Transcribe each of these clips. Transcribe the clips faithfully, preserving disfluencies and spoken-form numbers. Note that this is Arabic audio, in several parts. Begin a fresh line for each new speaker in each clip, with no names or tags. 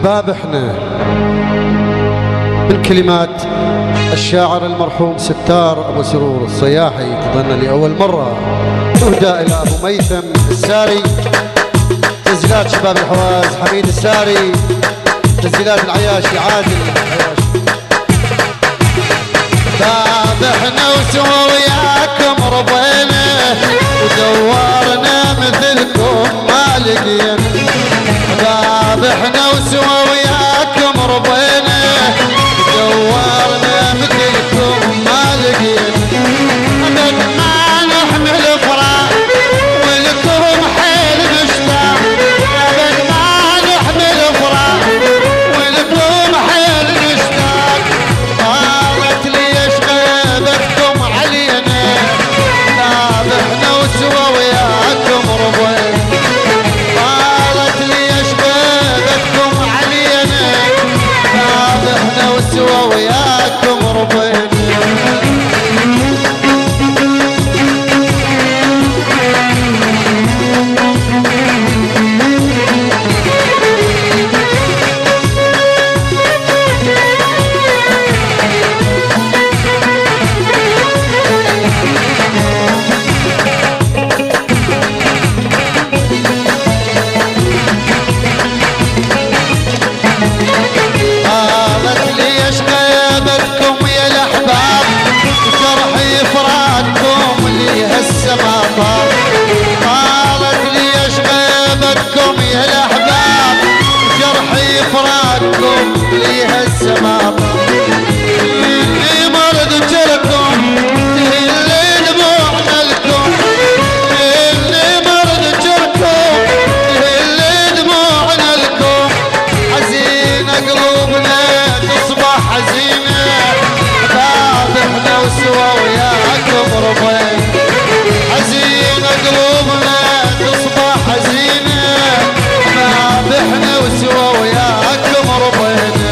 أحباب إحنا من كلمات الشاعر المرحوم ستار أبو سرور الصياحي، تظن لأول مرة تهدى إلى أبو ميثم الساري. تسجيلات شباب الحواز حميد الساري، تسجيلات العياشي عادل العياشي.
باب احنا وسوا وياكم رضينا ودورنا مثلكم ما لقينا. باب احنا وسوا وياكم رضينا ودورنا مثلكم ما لقينا. ابد ما نحمل فراق ولكم حيل نشتاق. ابد ما نحمل فراق ولكم حيل نشتاق. قالت ليش غيبتكم علينا. باب احنا وسوا وياكم رضينا. قالت ليش غيبتكم علينا. باب احنا وسوا وياكم رضينا. قالت ليش غيبتكم يا الأحباب جرحي فراقكم ليها السما. اللي مرض جركم تهلي دموعنا لكم. اللي مرض جركم تهلي دموعنا لكم. حزينة قلوبنا تصبح حزينة. باب احنا وسوا وياكم رضينا. حزينة قلوبنا تصبح حزينة. باب احنا وسوا وياكم رضينا.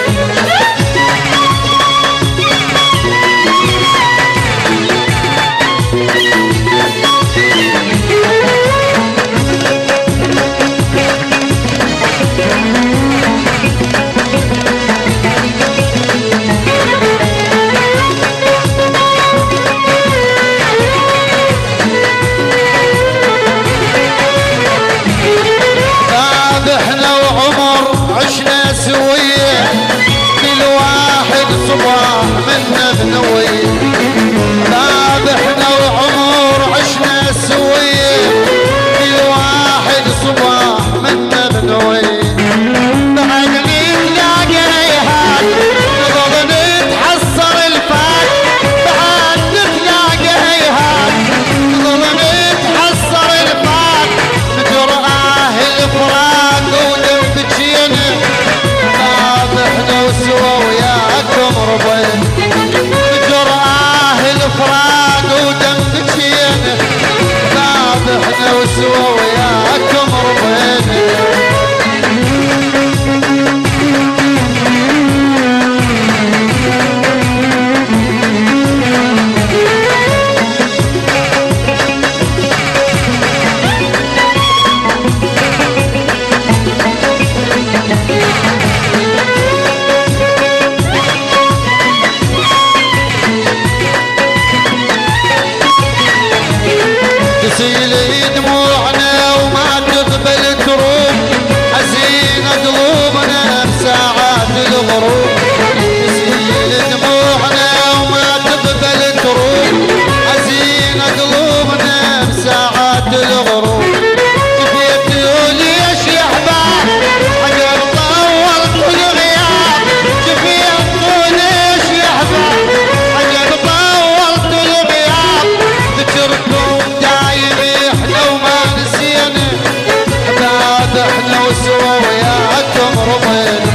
عشنا سوية كل واحد صباح منا بنوية. باب احنا وعمر عشنا سوية كل واحد صباح منا بنوية. بعد نتلاقى هيهات نظل نتحصر الفات. بعد نتلاقى هيهات نظل نتحصر الفات. نجرآه الفراق ودم بجينا. باب احنا وسوا وياكم رضينا. نجرآه الفراق ودم بجينا. باب احنا وسوا وياكم رضينا. تسيل دموعنا وما تقبل تروح. حزينة قلوبنا بساعات الغروب. تسيل دموعنا وما تقبل تروح. حزينة قلوبنا بساعات الغروب. جفيت ليش يا احباب حجر طولت الغياب. جفيت ليش يا احباب حجر طولت الغياب. ذكركم احنا وما نسينا. باب احنا وسوا وياكم رضينا.